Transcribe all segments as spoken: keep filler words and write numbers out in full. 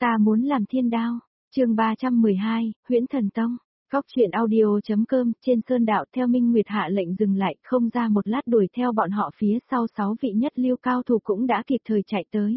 Ta muốn làm thiên đao. Chương ba trăm mười hai, Huyễn Thần Tông. Góc truyện audio.com, trên sơn đạo theo Minh Nguyệt hạ lệnh dừng lại, không ra một lát đuổi theo bọn họ phía sau sáu vị nhất lưu cao thủ cũng đã kịp thời chạy tới.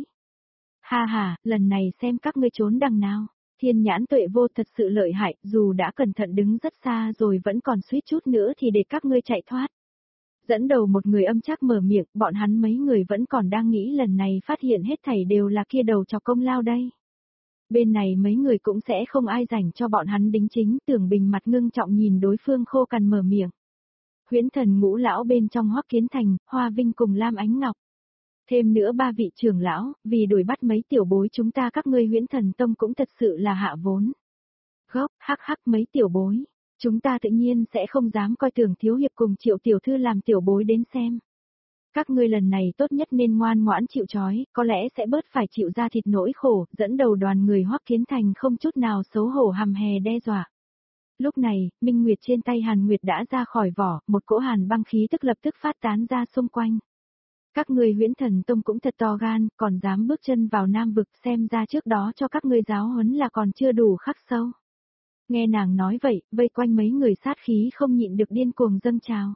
Ha ha, lần này xem các ngươi trốn đằng nào. Thiên nhãn tuệ vô thật sự lợi hại, dù đã cẩn thận đứng rất xa rồi vẫn còn suýt chút nữa thì để các ngươi chạy thoát. Dẫn đầu một người âm chắc mở miệng, bọn hắn mấy người vẫn còn đang nghĩ lần này phát hiện hết thảy đều là kia đầu chọc công lao đây. Bên này mấy người cũng sẽ không ai dành cho bọn hắn đính chính, Tưởng Bình mặt ngưng trọng nhìn đối phương khô cằn mở miệng. Huyễn Thần ngũ lão bên trong Hoắc Kiến Thành, Hoa Vinh cùng Lam Ánh Ngọc. Thêm nữa ba vị trưởng lão, vì đuổi bắt mấy tiểu bối chúng ta các ngươi Huyễn Thần Tông cũng thật sự là hạ vốn. Gốc, hắc hắc mấy tiểu bối, chúng ta tự nhiên sẽ không dám coi Tưởng thiếu hiệp cùng Triệu tiểu thư làm tiểu bối đến xem. Các ngươi lần này tốt nhất nên ngoan ngoãn chịu trói, có lẽ sẽ bớt phải chịu ra thịt nỗi khổ, dẫn đầu đoàn người Hoắc Kiến Thành không chút nào xấu hổ hầm hè đe dọa. Lúc này, Minh Nguyệt trên tay Hàn Nguyệt đã ra khỏi vỏ, một cỗ hàn băng khí tức lập tức phát tán ra xung quanh. Các ngươi Huyễn Thần Tông cũng thật to gan, còn dám bước chân vào Nam vực, xem ra trước đó cho các ngươi giáo huấn là còn chưa đủ khắc sâu. Nghe nàng nói vậy, vây quanh mấy người sát khí không nhịn được điên cuồng dâng trào.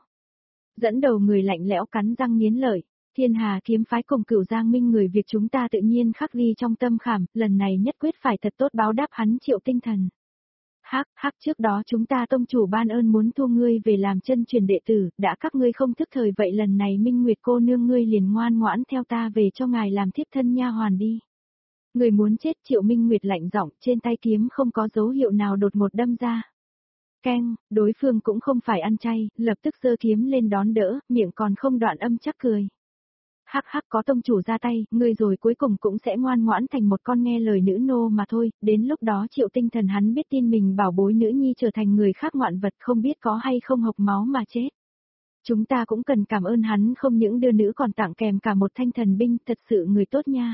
Dẫn đầu người lạnh lẽo cắn răng nghiến lợi, Thiên Hà kiếm phái cùng Cửu Giang Minh người việc chúng ta tự nhiên khắc ghi trong tâm khảm, lần này nhất quyết phải thật tốt báo đáp hắn Triệu tinh thần. Hắc, hắc trước đó chúng ta tông chủ ban ơn muốn thu ngươi về làm chân truyền đệ tử, đã các ngươi không thức thời vậy lần này Minh Nguyệt cô nương ngươi liền ngoan ngoãn theo ta về cho ngài làm thiếp thân nha hoàn đi. Người muốn chết Triệu Minh Nguyệt lạnh giọng, trên tay kiếm không có dấu hiệu nào đột ngột đâm ra. Keng, đối phương cũng không phải ăn chay, lập tức giơ kiếm lên đón đỡ, miệng còn không đoạn âm chắc cười. Hắc hắc có tông chủ ra tay, ngươi rồi cuối cùng cũng sẽ ngoan ngoãn thành một con nghe lời nữ nô mà thôi, đến lúc đó Triệu tinh thần hắn biết tin mình bảo bối nữ nhi trở thành người khác ngoạn vật không biết có hay không hộc máu mà chết. Chúng ta cũng cần cảm ơn hắn không những đưa nữ còn tặng kèm cả một thanh thần binh, thật sự người tốt nha.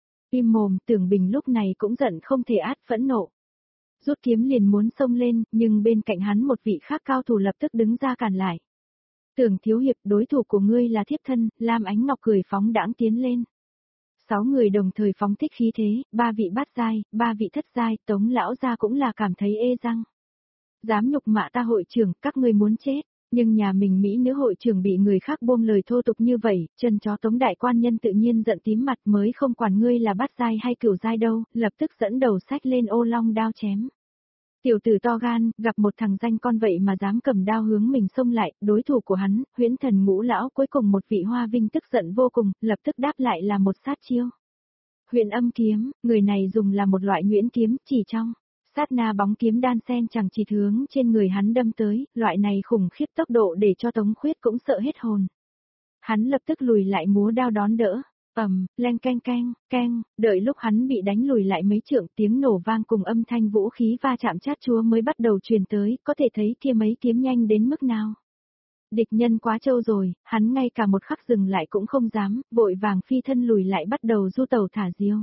Im mồm, Tưởng Bình lúc này cũng giận không thể át phẫn nộ. Rút kiếm liền muốn xông lên, nhưng bên cạnh hắn một vị khác cao thủ lập tức đứng ra cản lại. Tưởng thiếu hiệp đối thủ của ngươi là thiếp thân, Lam Ánh Ngọc cười phóng đãng tiến lên. Sáu người đồng thời phóng thích khí thế, ba vị bát giai, ba vị thất giai, Tống lão gia cũng là cảm thấy ê răng. Dám nhục mạ ta hội trưởng, các ngươi muốn chết, nhưng nhà mình Mỹ nữ hội trưởng bị người khác buông lời thô tục như vậy, chân chó Tống đại quan nhân tự nhiên giận tím mặt mới không quản ngươi là bát giai hay cửu giai đâu, lập tức dẫn đầu sách lên ô long đao chém. Tiểu tử to gan, gặp một thằng danh con vậy mà dám cầm đao hướng mình xông lại, đối thủ của hắn, Huyễn Thần ngũ lão cuối cùng một vị Hoa Vinh tức giận vô cùng, lập tức đáp lại là một sát chiêu. Huyền âm kiếm, người này dùng là một loại nhuyễn kiếm, chỉ trong sát na bóng kiếm đan sen chẳng chỉ hướng trên người hắn đâm tới, loại này khủng khiếp tốc độ để cho Tống Khuyết cũng sợ hết hồn. Hắn lập tức lùi lại múa đao đón đỡ. Ầm, leng keng keng, keng, đợi lúc hắn bị đánh lùi lại mấy trượng tiếng nổ vang cùng âm thanh vũ khí va chạm chát chúa mới bắt đầu truyền tới, có thể thấy kia mấy kiếm nhanh đến mức nào. Địch nhân quá trâu rồi, hắn ngay cả một khắc dừng lại cũng không dám, vội vàng phi thân lùi lại bắt đầu du tàu thả diêu.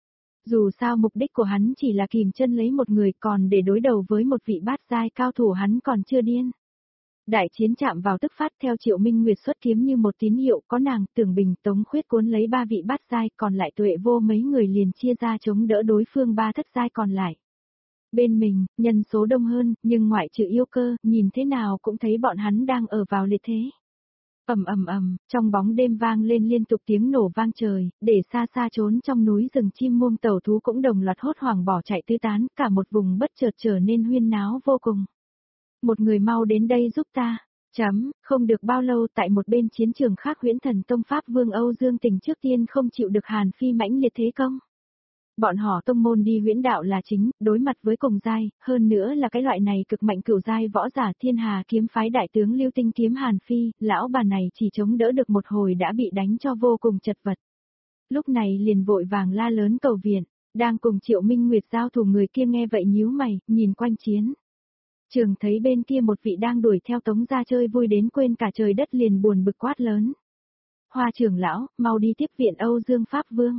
Dù sao mục đích của hắn chỉ là kìm chân lấy một người còn để đối đầu với một vị bát giai cao thủ hắn còn chưa điên. Đại chiến chạm vào tức phát theo Triệu Minh Nguyệt xuất kiếm như một tín hiệu, có nàng, Tưởng Bình, Tống Khuyết cuốn lấy ba vị bát giai, còn lại tuệ vô mấy người liền chia ra chống đỡ đối phương ba thất giai còn lại. Bên mình, nhân số đông hơn, nhưng ngoại trừ yêu cơ, nhìn thế nào cũng thấy bọn hắn đang ở vào liệt thế. Ầm ầm ầm, trong bóng đêm vang lên liên tục tiếng nổ vang trời, để xa xa trốn trong núi rừng chim muông tẩu thú cũng đồng loạt hốt hoảng bỏ chạy tứ tán, cả một vùng bất chợt trở nên huyên náo vô cùng. Một người mau đến đây giúp ta. Chấm, không được bao lâu tại một bên chiến trường khác Huyễn Thần Tông Pháp Vương Âu Dương Tình trước tiên không chịu được Hàn Phi mãnh liệt thế công. Bọn họ tông môn đi huyễn đạo là chính, đối mặt với cùng giai, hơn nữa là cái loại này cực mạnh cửu giai võ giả Thiên Hà kiếm phái đại tướng Lưu Tinh kiếm Hàn Phi, lão bà này chỉ chống đỡ được một hồi đã bị đánh cho vô cùng chật vật. Lúc này liền vội vàng la lớn cầu viện, đang cùng Triệu Minh Nguyệt giao thủ người kia nghe vậy nhíu mày, nhìn quanh chiến. Trường thấy bên kia một vị đang đuổi theo Tống gia chơi vui đến quên cả trời đất liền buồn bực quát lớn. Hoa trưởng lão, mau đi tiếp viện Âu Dương Pháp Vương.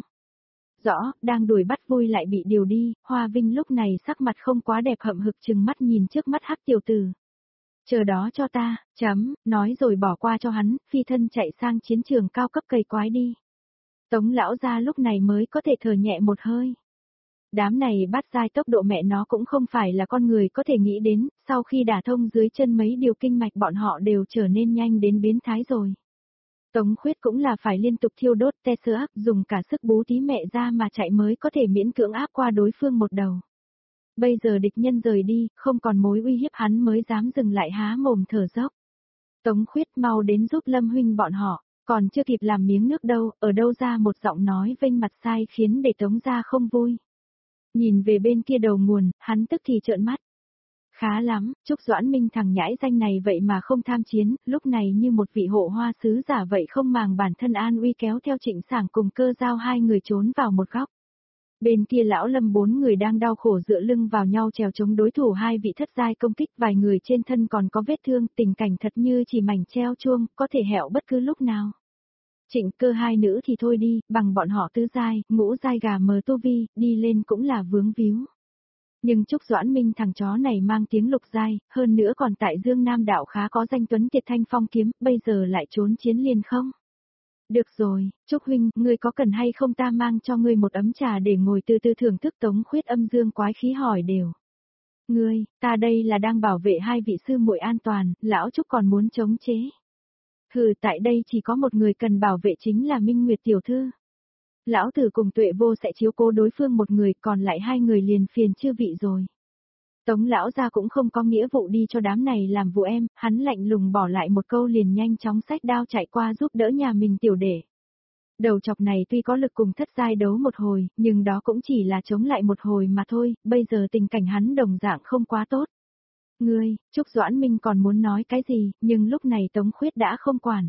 Rõ, đang đuổi bắt vui lại bị điều đi, Hoa Vinh lúc này sắc mặt không quá đẹp hậm hực chừng mắt nhìn trước mắt hắc tiểu tử. Chờ đó cho ta, chấm, nói rồi bỏ qua cho hắn, phi thân chạy sang chiến trường cao cấp cày quái đi. Tống lão gia lúc này mới có thể thở nhẹ một hơi. Đám này bắt dai tốc độ mẹ nó cũng không phải là con người có thể nghĩ đến, sau khi đả thông dưới chân mấy điều kinh mạch bọn họ đều trở nên nhanh đến biến thái rồi. Tống Khuyết cũng là phải liên tục thiêu đốt te sữa áp, dùng cả sức bú tí mẹ ra mà chạy mới có thể miễn cưỡng áp qua đối phương một đầu. Bây giờ địch nhân rời đi, không còn mối uy hiếp hắn mới dám dừng lại há mồm thở dốc. Tống Khuyết mau đến giúp Lâm huynh bọn họ, còn chưa kịp làm miếng nước đâu, ở đâu ra một giọng nói vênh mặt sai khiến để Tống gia không vui. Nhìn về bên kia đầu nguồn, hắn tức thì trợn mắt. Khá lắm, Trúc Doãn Minh thằng nhãi danh này vậy mà không tham chiến, lúc này như một vị hộ hoa sứ giả vậy không màng bản thân an uy kéo theo Trịnh Sảng cùng Cơ Giao hai người trốn vào một góc. Bên kia lão Lâm bốn người đang đau khổ dựa lưng vào nhau trèo chống đối thủ hai vị thất giai công kích, vài người trên thân còn có vết thương, tình cảnh thật như chỉ mảnh treo chuông, có thể hẹo bất cứ lúc nào. Trịnh Cơ hai nữ thì thôi đi, bằng bọn họ tứ giai, ngũ giai gà mờ tu vi, đi lên cũng là vướng víu. Nhưng Trúc Doãn Minh thằng chó này mang tiếng lục giai, hơn nữa còn tại Dương Nam Đạo khá có danh tuấn kiệt thanh phong kiếm, bây giờ lại trốn chiến liền không? Được rồi, Trúc huynh, ngươi có cần hay không ta mang cho ngươi một ấm trà để ngồi từ từ thưởng thức. Tống Khuyết âm dương quái khí hỏi đều. Ngươi, ta đây là đang bảo vệ hai vị sư muội an toàn, lão Trúc còn muốn chống chế. Hừ, tại đây chỉ có một người cần bảo vệ chính là Minh Nguyệt tiểu thư. Lão tử cùng Tuệ Vô sẽ chiếu cố đối phương một người, còn lại hai người liền phiền chư vị rồi. Tống lão gia cũng không có nghĩa vụ đi cho đám này làm vụ em, hắn lạnh lùng bỏ lại một câu liền nhanh chóng xách đao chạy qua giúp đỡ nhà mình tiểu đệ. Đầu chọc này tuy có lực cùng thất giai đấu một hồi, nhưng đó cũng chỉ là chống lại một hồi mà thôi, bây giờ tình cảnh hắn đồng dạng không quá tốt. Ngươi, Trúc Doãn Minh còn muốn nói cái gì, nhưng lúc này Tống Khuyết đã không quản.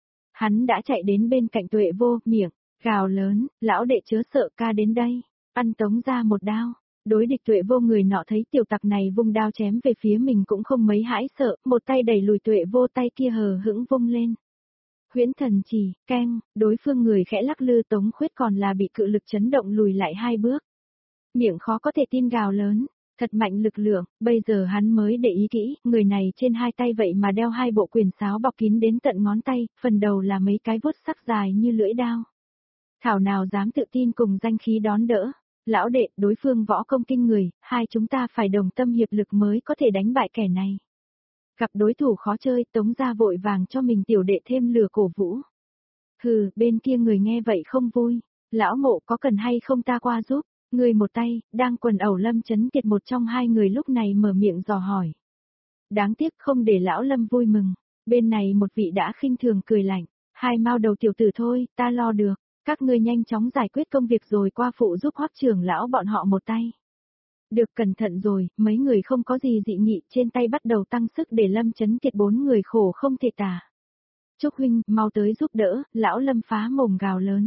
Hắn đã chạy đến bên cạnh Tuệ Vô, miệng gào lớn, lão đệ chớ sợ, ca đến đây, ăn Tống ra một đao. Đối địch Tuệ Vô người nọ thấy tiểu tặc này vung đao chém về phía mình cũng không mấy hãi sợ, một tay đẩy lùi Tuệ Vô, tay kia hờ hững vung lên. Huyễn thần chỉ, keng, đối phương người khẽ lắc lư. Tống Khuyết còn là bị cự lực chấn động lùi lại hai bước. Miệng khó có thể tin gào lớn, thật mạnh lực lượng, bây giờ hắn mới để ý kỹ, người này trên hai tay vậy mà đeo hai bộ quyền sáo bọc kín đến tận ngón tay, phần đầu là mấy cái vuốt sắc dài như lưỡi đao. Thảo nào dám tự tin cùng danh khí đón đỡ. Lão đệ, đối phương võ công kinh người, hai chúng ta phải đồng tâm hiệp lực mới có thể đánh bại kẻ này. Gặp đối thủ khó chơi, Tống gia vội vàng cho mình tiểu đệ thêm lửa cổ vũ. Hừ, bên kia người nghe vậy không vui. Lão Mộ có cần hay không ta qua giúp? Người một tay, đang quần ẩu Lâm Chấn Kiệt một trong hai người lúc này mở miệng dò hỏi. Đáng tiếc không để lão Lâm vui mừng. Bên này một vị đã khinh thường cười lạnh. Hai mao đầu tiểu tử thôi, ta lo được. Các ngươi nhanh chóng giải quyết công việc rồi qua phụ giúp Hoắc trưởng lão bọn họ một tay. Được, cẩn thận rồi, mấy người không có gì dị nghị, trên tay bắt đầu tăng sức để Lâm Chấn Kiệt bốn người khổ không thể tả. Trúc huynh, mau tới giúp đỡ, lão Lâm phá mồm gào lớn.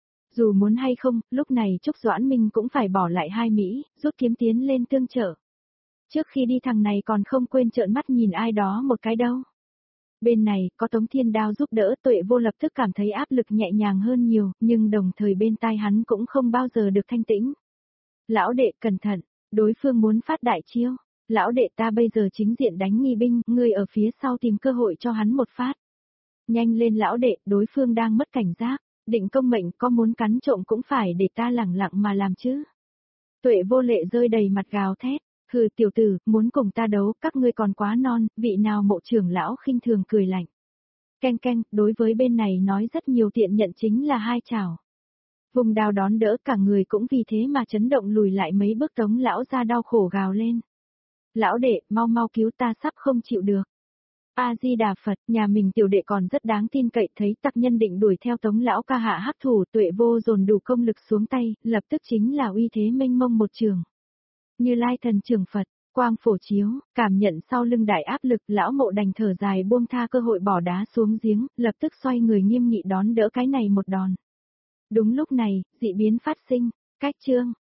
Dù muốn hay không, lúc này Trúc Doãn Minh cũng phải bỏ lại hai Mỹ, rút kiếm tiến lên tương trợ. Trước khi đi thằng này còn không quên trợn mắt nhìn ai đó một cái đâu. Bên này, có Tống Thiên Đao giúp đỡ, Tuệ Vô lập tức cảm thấy áp lực nhẹ nhàng hơn nhiều, nhưng đồng thời bên tai hắn cũng không bao giờ được thanh tĩnh. Lão đệ, cẩn thận, đối phương muốn phát đại chiêu. Lão đệ, ta bây giờ chính diện đánh nghi binh, ngươi ở phía sau tìm cơ hội cho hắn một phát. Nhanh lên lão đệ, đối phương đang mất cảnh giác, định công mệnh, có muốn cắn trộm cũng phải để ta lẳng lặng mà làm chứ. Tuệ Vô lệ rơi đầy mặt gào thét. Hừ, tiểu tử, muốn cùng ta đấu, các ngươi còn quá non, vị nào mộ trưởng lão khinh thường cười lạnh. Keng keng, đối với bên này nói rất nhiều tiện nhận chính là hai chảo. Vùng đao đón đỡ, cả người cũng vì thế mà chấn động lùi lại mấy bước. Tống lão ra đau khổ gào lên. Lão đệ, mau mau cứu ta, sắp không chịu được. A-di-đà Phật, nhà mình tiểu đệ còn rất đáng tin cậy, thấy tặc nhân định đuổi theo Tống lão ca hạ hắc thủ. Tuệ Vô dồn đủ công lực xuống tay, lập tức chính là uy thế mênh mông một trường. Như Lai thần trưởng Phật, quang phổ chiếu, cảm nhận sau lưng đại áp lực, lão Mộ đành thở dài buông tha cơ hội bỏ đá xuống giếng, lập tức xoay người nghiêm nghị đón đỡ cái này một đòn. Đúng lúc này, dị biến phát sinh, cách chương,